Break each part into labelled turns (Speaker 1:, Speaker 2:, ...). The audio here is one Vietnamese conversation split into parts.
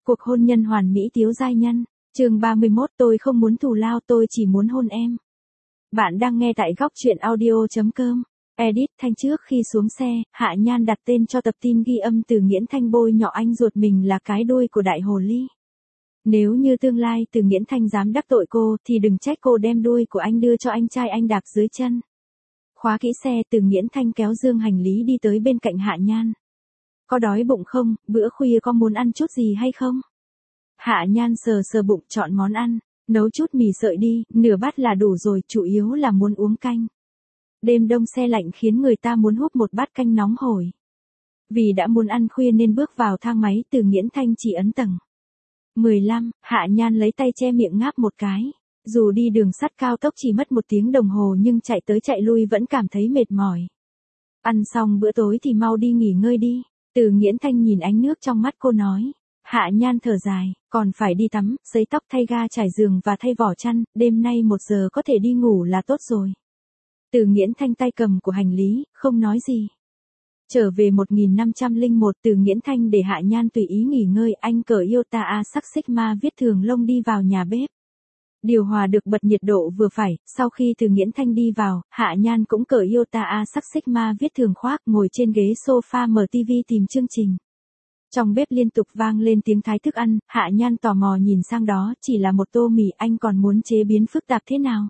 Speaker 1: Cuộc hôn nhân hoàn mỹ Tiếu giai nhân, chương 31 tôi không muốn thù lao tôi chỉ muốn hôn em. Bạn đang nghe tại góc truyện audio.com. Edit Thanh trước khi xuống xe, Hạ Nhan đặt tên cho tập tin ghi âm Từ Nghiễn Thanh bôi nhọ anh ruột mình là cái đuôi của đại hồ ly. Nếu như tương lai Từ Nghiễn Thanh dám đắc tội cô thì đừng trách cô đem đuôi của anh đưa cho anh trai anh đạp dưới chân. Khóa kỹ xe, Từ Nghiễn Thanh kéo dương hành lý đi tới bên cạnh Hạ Nhan. Có đói bụng không, bữa khuya có muốn ăn chút gì hay không? Hạ Nhan sờ sờ bụng chọn món ăn, nấu chút mì sợi đi, nửa bát là đủ rồi, chủ yếu là muốn uống canh. Đêm đông se lạnh khiến người ta muốn húp một bát canh nóng hổi. Vì đã muốn ăn khuya nên bước vào thang máy, Từ Nghiễn Thanh chỉ ấn tầng 15, Hạ Nhan lấy tay che miệng ngáp một cái. Dù đi đường sắt cao tốc chỉ mất 1 tiếng đồng hồ nhưng chạy tới chạy lui vẫn cảm thấy mệt mỏi. Ăn xong bữa tối thì mau đi nghỉ ngơi đi. Từ Nghiễn Thanh nhìn ánh nước trong mắt cô nói. Hạ Nhan thở dài, còn phải đi tắm, sấy tóc, thay ga, trải giường và thay vỏ chăn, đêm nay 1 giờ có thể đi ngủ là tốt rồi. Từ Nghiễn Thanh tay cầm của hành lý, không nói gì. Trở về 1501, Từ Nghiễn Thanh để Hạ Nhan tùy ý nghỉ ngơi, anh cởi Iota A sắc Sigma viết thường lông đi vào nhà bếp. Điều hòa được bật nhiệt độ vừa phải, sau khi Từ Nghiễn Thanh đi vào, Hạ Nhan cũng cởi Iota A sắc Sigma viết thường khoác, ngồi trên ghế sofa mở TV tìm chương trình. Trong bếp liên tục vang lên tiếng thái thức ăn, Hạ Nhan tò mò nhìn sang đó, chỉ là một tô mì, anh còn muốn chế biến phức tạp thế nào?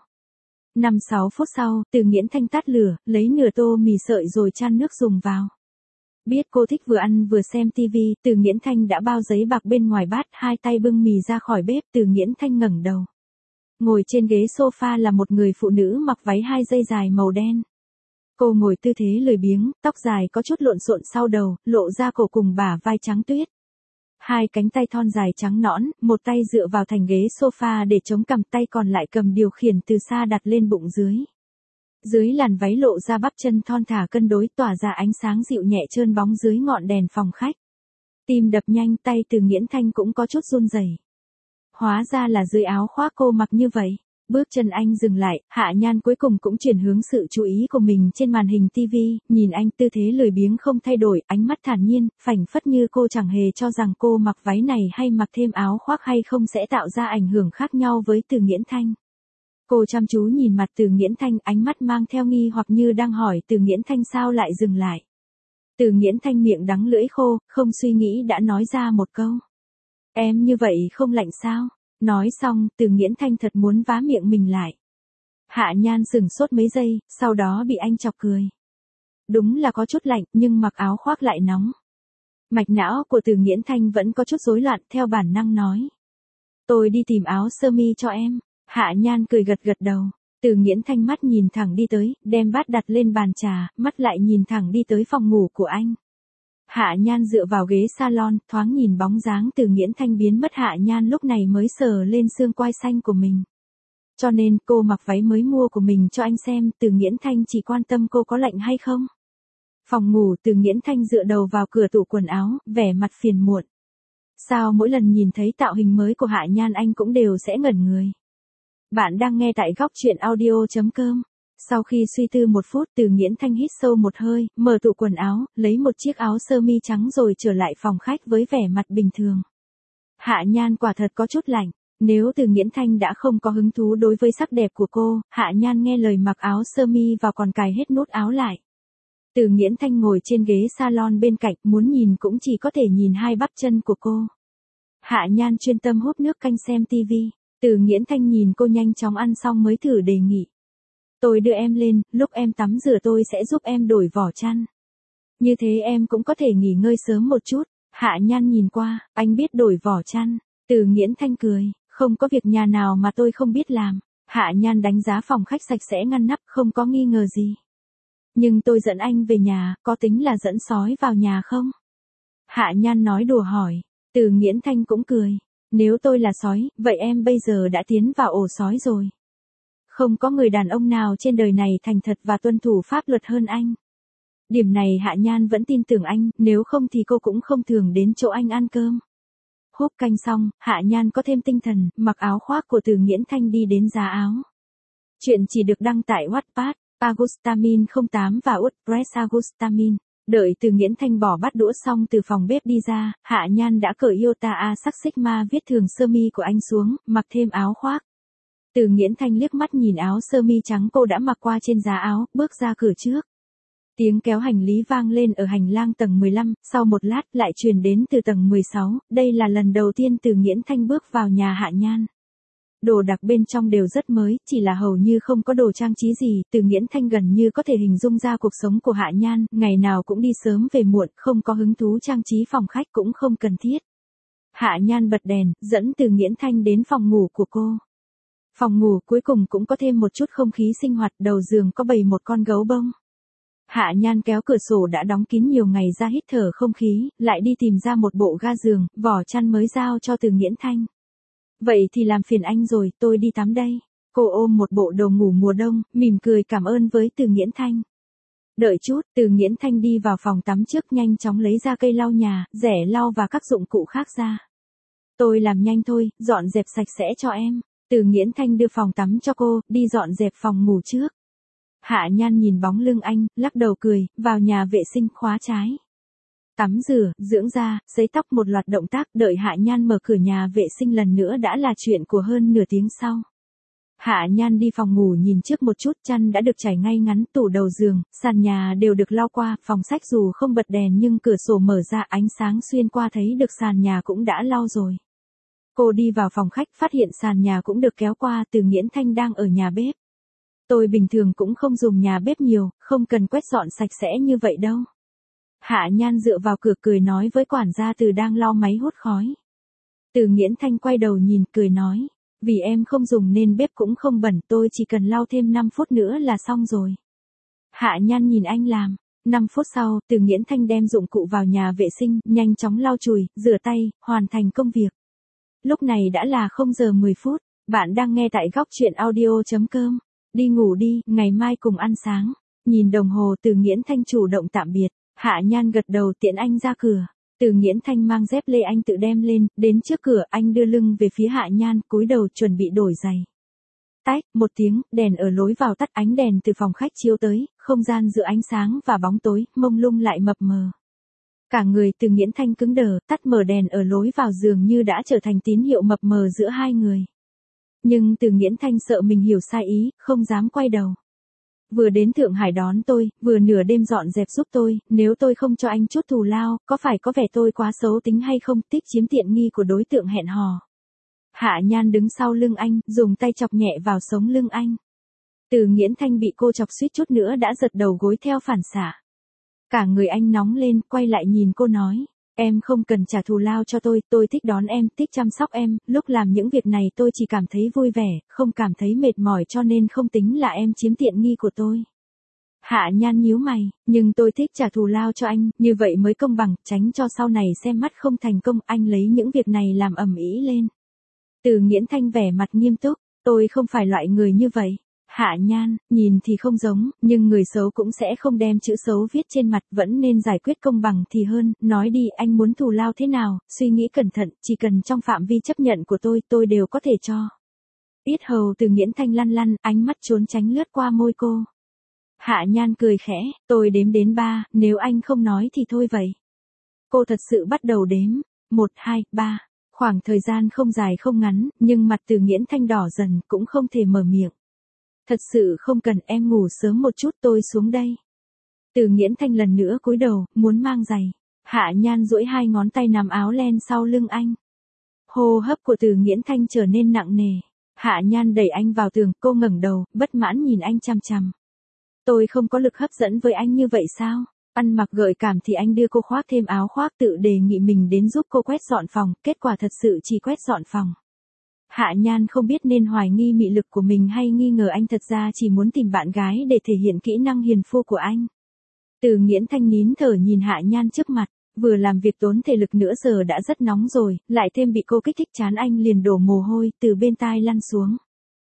Speaker 1: 5-6 phút sau, Từ Nghiễn Thanh tắt lửa, lấy nửa tô mì sợi rồi chan nước dùng vào. Biết cô thích vừa ăn vừa xem TV, Từ Nghiễn Thanh đã bao giấy bạc bên ngoài bát, hai tay bưng mì ra khỏi bếp, Từ Nghiễn Thanh ngẩng đầu. Ngồi trên ghế sofa là một người phụ nữ mặc váy 2 dây dài màu đen. Cô ngồi tư thế lười biếng, tóc dài có chút lộn xộn sau đầu, lộ ra cổ cùng bả vai trắng tuyết. Hai cánh tay thon dài trắng nõn, một tay dựa vào thành ghế sofa để chống cằm, tay còn lại cầm điều khiển từ xa đặt lên bụng dưới. Dưới làn váy lộ ra bắp chân thon thả cân đối, tỏa ra ánh sáng dịu nhẹ trơn bóng dưới ngọn đèn phòng khách. Tim đập nhanh, tay Từ Nghiễn Thanh cũng có chút run rẩy. Hóa ra là dưới áo khoác cô mặc như vậy. Bước chân anh dừng lại, Hạ Nhan cuối cùng cũng chuyển hướng sự chú ý của mình trên màn hình TV, nhìn anh tư thế lười biếng không thay đổi, ánh mắt thản nhiên, phảng phất như cô chẳng hề cho rằng cô mặc váy này hay mặc thêm áo khoác hay không sẽ tạo ra ảnh hưởng khác nhau với Từ Nghiễn Thanh. Cô chăm chú nhìn mặt Từ Nghiễn Thanh, ánh mắt mang theo nghi hoặc như đang hỏi Từ Nghiễn Thanh sao lại dừng lại. Từ Nghiễn Thanh miệng đắng lưỡi khô, không suy nghĩ đã nói ra một câu. Em như vậy không lạnh sao? Nói xong, Từ Nghiễn Thanh thật muốn vá miệng mình lại. Hạ Nhan sửng sốt mấy giây, sau đó bị anh chọc cười. Đúng là có chút lạnh, nhưng mặc áo khoác lại nóng. Mạch não của Từ Nghiễn Thanh vẫn có chút rối loạn, theo bản năng nói. Tôi đi tìm áo sơ mi cho em. Hạ Nhan cười gật gật đầu. Từ Nghiễn Thanh mắt nhìn thẳng đi tới, đem bát đặt lên bàn trà, mắt lại nhìn thẳng đi tới phòng ngủ của anh. Hạ Nhan dựa vào ghế salon, thoáng nhìn bóng dáng Từ Nghiễn Thanh biến mất, Hạ Nhan lúc này mới sờ lên xương quai xanh của mình. Cho nên cô mặc váy mới mua của mình cho anh xem, Từ Nghiễn Thanh chỉ quan tâm cô có lạnh hay không. Phòng ngủ, Từ Nghiễn Thanh dựa đầu vào cửa tủ quần áo, vẻ mặt phiền muộn. Sao mỗi lần nhìn thấy tạo hình mới của Hạ Nhan anh cũng đều sẽ ngẩn người. Bạn đang nghe tại góc truyện audio.com. Sau khi suy tư 1 phút, Từ Nghiễn Thanh hít sâu một hơi, mở tủ quần áo, lấy một chiếc áo sơ mi trắng rồi trở lại phòng khách với vẻ mặt bình thường. Hạ Nhan quả thật có chút lạnh. Nếu Từ Nghiễn Thanh đã không có hứng thú đối với sắc đẹp của cô, Hạ Nhan nghe lời mặc áo sơ mi vào còn cài hết nút áo lại. Từ Nghiễn Thanh ngồi trên ghế salon bên cạnh, muốn nhìn cũng chỉ có thể nhìn hai bắp chân của cô. Hạ Nhan chuyên tâm hút nước canh xem TV. Từ Nghiễn Thanh nhìn cô nhanh chóng ăn xong mới thử đề nghị. Tôi đưa em lên, lúc em tắm rửa tôi sẽ giúp em đổi vỏ chăn. Như thế em cũng có thể nghỉ ngơi sớm một chút. Hạ Nhan nhìn qua, anh biết đổi vỏ chăn. Từ Nghiễn Thanh cười, không có việc nhà nào mà tôi không biết làm. Hạ Nhan đánh giá phòng khách sạch sẽ ngăn nắp, không có nghi ngờ gì. Nhưng tôi dẫn anh về nhà, có tính là dẫn sói vào nhà không? Hạ Nhan nói đùa hỏi. Từ Nghiễn Thanh cũng cười. Nếu tôi là sói, vậy em bây giờ đã tiến vào ổ sói rồi. Không có người đàn ông nào trên đời này thành thật và tuân thủ pháp luật hơn anh. Điểm này Hạ Nhan vẫn tin tưởng anh, nếu không thì cô cũng không thường đến chỗ anh ăn cơm. Húp canh xong, Hạ Nhan có thêm tinh thần, mặc áo khoác của Từ Nghiễn Thanh đi đến giá áo. Chuyện chỉ được đăng tại Wattpad, Agustamin 08 và WordPress Agustamin. Đợi Từ Nghiễn Thanh bỏ bát đũa xong từ phòng bếp đi ra, Hạ Nhan đã cởi Iota A sắc Sigma viết thường sơ mi của anh xuống, mặc thêm áo khoác. Từ Nghiễn Thanh liếc mắt nhìn áo sơ mi trắng cô đã mặc qua trên giá áo, bước ra cửa trước. Tiếng kéo hành lý vang lên ở hành lang tầng 15, sau một lát lại truyền đến từ tầng 16, đây là lần đầu tiên Từ Nghiễn Thanh bước vào nhà Hạ Nhan. Đồ đạc bên trong đều rất mới, chỉ là hầu như không có đồ trang trí gì, Từ Nghiễn Thanh gần như có thể hình dung ra cuộc sống của Hạ Nhan, ngày nào cũng đi sớm về muộn, không có hứng thú trang trí phòng khách cũng không cần thiết. Hạ Nhan bật đèn, dẫn Từ Nghiễn Thanh đến phòng ngủ của cô. Phòng ngủ cuối cùng cũng có thêm một chút không khí sinh hoạt, đầu giường có bày một con gấu bông. Hạ Nhan kéo cửa sổ đã đóng kín nhiều ngày ra hít thở không khí, lại đi tìm ra một bộ ga giường, vỏ chăn mới giao cho Từ Nghiễn Thanh. Vậy thì làm phiền anh rồi, tôi đi tắm đây. Cô ôm một bộ đồ ngủ mùa đông, mỉm cười cảm ơn với Từ Nghiễn Thanh. Đợi chút, Từ Nghiễn Thanh đi vào phòng tắm trước nhanh chóng lấy ra cây lau nhà, rẻ lau và các dụng cụ khác ra. Tôi làm nhanh thôi, dọn dẹp sạch sẽ cho em. Từ Nghiễn Thanh đưa phòng tắm cho cô, đi dọn dẹp phòng ngủ trước. Hạ Nhan nhìn bóng lưng anh, lắc đầu cười, vào nhà vệ sinh khóa trái. Tắm rửa, dưỡng da, sấy tóc một loạt động tác, đợi Hạ Nhan mở cửa nhà vệ sinh lần nữa đã là chuyện của hơn nửa tiếng sau. Hạ Nhan đi phòng ngủ nhìn trước một chút, chăn đã được trải ngay ngắn, tủ đầu giường, sàn nhà đều được lau qua, phòng sách dù không bật đèn nhưng cửa sổ mở ra ánh sáng xuyên qua thấy được sàn nhà cũng đã lau rồi. Cô đi vào phòng khách phát hiện sàn nhà cũng được kéo qua, Từ Nghiễn Thanh đang ở nhà bếp. Tôi bình thường cũng không dùng nhà bếp nhiều, không cần quét dọn sạch sẽ như vậy đâu. Hạ Nhan dựa vào cửa cười nói với quản gia Từ đang lau máy hút khói. Từ Nghiễn Thanh quay đầu nhìn cười nói, vì em không dùng nên bếp cũng không bẩn, tôi chỉ cần lau thêm 5 phút nữa là xong rồi. Hạ Nhan nhìn anh làm. 5 phút sau, Từ Nghiễn Thanh đem dụng cụ vào nhà vệ sinh, nhanh chóng lau chùi, rửa tay, hoàn thành công việc. Lúc này đã là 0 giờ 10 phút, bạn đang nghe tại góc truyện audio.com. Đi ngủ đi, ngày mai cùng ăn sáng. Nhìn đồng hồ Từ Nghiễn Thanh chủ động tạm biệt, Hạ Nhan gật đầu tiễn anh ra cửa. Từ Nghiễn Thanh mang dép lê anh tự đem lên, đến trước cửa anh đưa lưng về phía Hạ Nhan, cúi đầu chuẩn bị đổi giày. Tách, một tiếng, đèn ở lối vào tắt, ánh đèn từ phòng khách chiếu tới, không gian giữa ánh sáng và bóng tối, mông lung lại mập mờ. Cả người Từ Nghiễn Thanh cứng đờ, tắt mở đèn ở lối vào giường như đã trở thành tín hiệu mập mờ giữa hai người. Nhưng Từ Nghiễn Thanh sợ mình hiểu sai ý, không dám quay đầu. Vừa đến Thượng Hải đón tôi, vừa nửa đêm dọn dẹp giúp tôi, nếu tôi không cho anh chút thù lao, có phải có vẻ tôi quá xấu tính hay không, tích chiếm tiện nghi của đối tượng hẹn hò. Hạ Nhan đứng sau lưng anh, dùng tay chọc nhẹ vào sống lưng anh. Từ Nghiễn Thanh bị cô chọc suýt chút nữa đã giật đầu gối theo phản xạ. Cả người anh nóng lên, quay lại nhìn cô nói, em không cần trả thù lao cho tôi thích đón em, thích chăm sóc em, lúc làm những việc này tôi chỉ cảm thấy vui vẻ, không cảm thấy mệt mỏi cho nên không tính là em chiếm tiện nghi của tôi. Hạ Nhan nhíu mày, nhưng tôi thích trả thù lao cho anh, như vậy mới công bằng, tránh cho sau này xem mắt không thành công, anh lấy những việc này làm ầm ĩ lên. Từ Nghiễn Thanh vẻ mặt nghiêm túc, tôi không phải loại người như vậy. Hạ Nhan, nhìn thì không giống, nhưng người xấu cũng sẽ không đem chữ xấu viết trên mặt, vẫn nên giải quyết công bằng thì hơn, nói đi anh muốn thù lao thế nào, suy nghĩ cẩn thận, chỉ cần trong phạm vi chấp nhận của tôi đều có thể cho. Yết hầu Từ Nghiễn Thanh lăn lăn, ánh mắt trốn tránh lướt qua môi cô. Hạ Nhan cười khẽ, tôi đếm đến 3, nếu anh không nói thì thôi vậy. Cô thật sự bắt đầu đếm, 1, 2, 3. Khoảng thời gian không dài không ngắn, nhưng mặt Từ Nghiễn Thanh đỏ dần, cũng không thể mở miệng. Thật sự không cần, em ngủ sớm một chút, tôi xuống đây. Từ Nghiễn Thanh lần nữa cúi đầu, muốn mang giày. Hạ Nhan duỗi 2 ngón tay nắm áo len sau lưng anh. Hô hấp của Từ Nghiễn Thanh trở nên nặng nề. Hạ Nhan đẩy anh vào tường, cô ngẩng đầu, bất mãn nhìn anh chằm chằm. Tôi không có lực hấp dẫn với anh như vậy sao? Ăn mặc gợi cảm thì anh đưa cô khoác thêm áo khoác, tự đề nghị mình đến giúp cô quét dọn phòng, kết quả thật sự chỉ quét dọn phòng. Hạ Nhan không biết nên hoài nghi mị lực của mình hay nghi ngờ anh thật ra chỉ muốn tìm bạn gái để thể hiện kỹ năng hiền phu của anh. Từ Nghiễn Thanh nín thở nhìn Hạ Nhan trước mặt, vừa làm việc tốn thể lực nữa giờ đã rất nóng rồi, lại thêm bị cô kích thích chán anh liền đổ mồ hôi từ bên tai lăn xuống.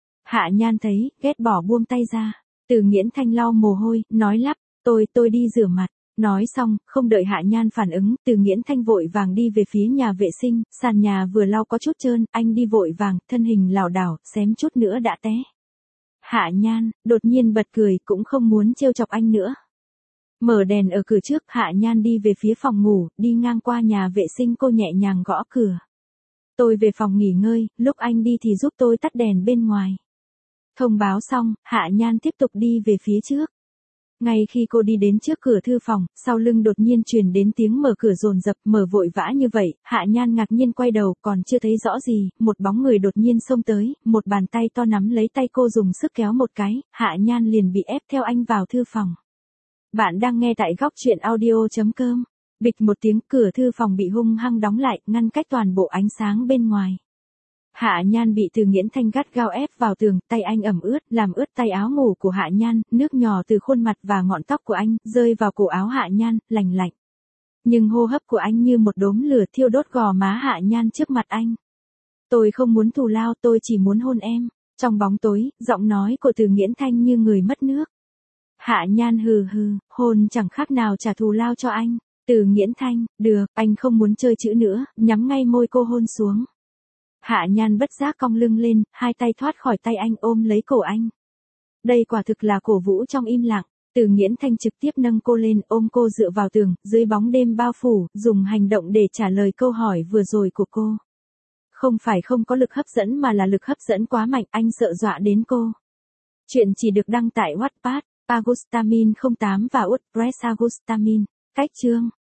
Speaker 1: Hạ Nhan thấy, ghét bỏ buông tay ra. Từ Nghiễn Thanh lau mồ hôi, nói lắp, tôi đi rửa mặt. Nói xong, không đợi Hạ Nhan phản ứng, Từ Nghiễn Thanh vội vàng đi về phía nhà vệ sinh, sàn nhà vừa lau có chút trơn, anh đi vội vàng, thân hình lảo đảo, xém chút nữa đã té. Hạ Nhan, đột nhiên bật cười, cũng không muốn trêu chọc anh nữa. Mở đèn ở cửa trước, Hạ Nhan đi về phía phòng ngủ, đi ngang qua nhà vệ sinh cô nhẹ nhàng gõ cửa. Tôi về phòng nghỉ ngơi, lúc anh đi thì giúp tôi tắt đèn bên ngoài. Thông báo xong, Hạ Nhan tiếp tục đi về phía trước. Ngay khi cô đi đến trước cửa thư phòng, sau lưng đột nhiên truyền đến tiếng mở cửa dồn dập, mở vội vã như vậy, Hạ Nhan ngạc nhiên quay đầu, còn chưa thấy rõ gì, một bóng người đột nhiên xông tới, một bàn tay to nắm lấy tay cô dùng sức kéo một cái, Hạ Nhan liền bị ép theo anh vào thư phòng. Bạn đang nghe tại góc truyện audio.com. Bịch một tiếng, cửa thư phòng bị hung hăng đóng lại, ngăn cách toàn bộ ánh sáng bên ngoài. Hạ Nhan bị Từ Nghiễn Thanh gắt gao ép vào tường, tay anh ẩm ướt, làm ướt tay áo ngủ của Hạ Nhan, nước nhỏ từ khuôn mặt và ngọn tóc của anh, rơi vào cổ áo Hạ Nhan, lành lạnh. Nhưng hô hấp của anh như một đốm lửa thiêu đốt gò má Hạ Nhan trước mặt anh. Tôi không muốn thù lao, tôi chỉ muốn hôn em. Trong bóng tối, giọng nói của Từ Nghiễn Thanh như người mất nước. Hạ Nhan hừ hừ, hôn chẳng khác nào trả thù lao cho anh. Từ Nghiễn Thanh, được, anh không muốn chơi chữ nữa, nhắm ngay môi cô hôn xuống. Hạ Nhan bất giác cong lưng lên, hai tay thoát khỏi tay anh ôm lấy cổ anh. Đây quả thực là cổ vũ trong im lặng. Từ Nghiễn Thanh trực tiếp nâng cô lên, ôm cô dựa vào tường, dưới bóng đêm bao phủ, dùng hành động để trả lời câu hỏi vừa rồi của cô. Không phải không có lực hấp dẫn mà là lực hấp dẫn quá mạnh, anh sợ dọa đến cô. Chuyện chỉ được đăng tại Wattpad, Agustamin 08 và WordPress Agustamin. Cách chương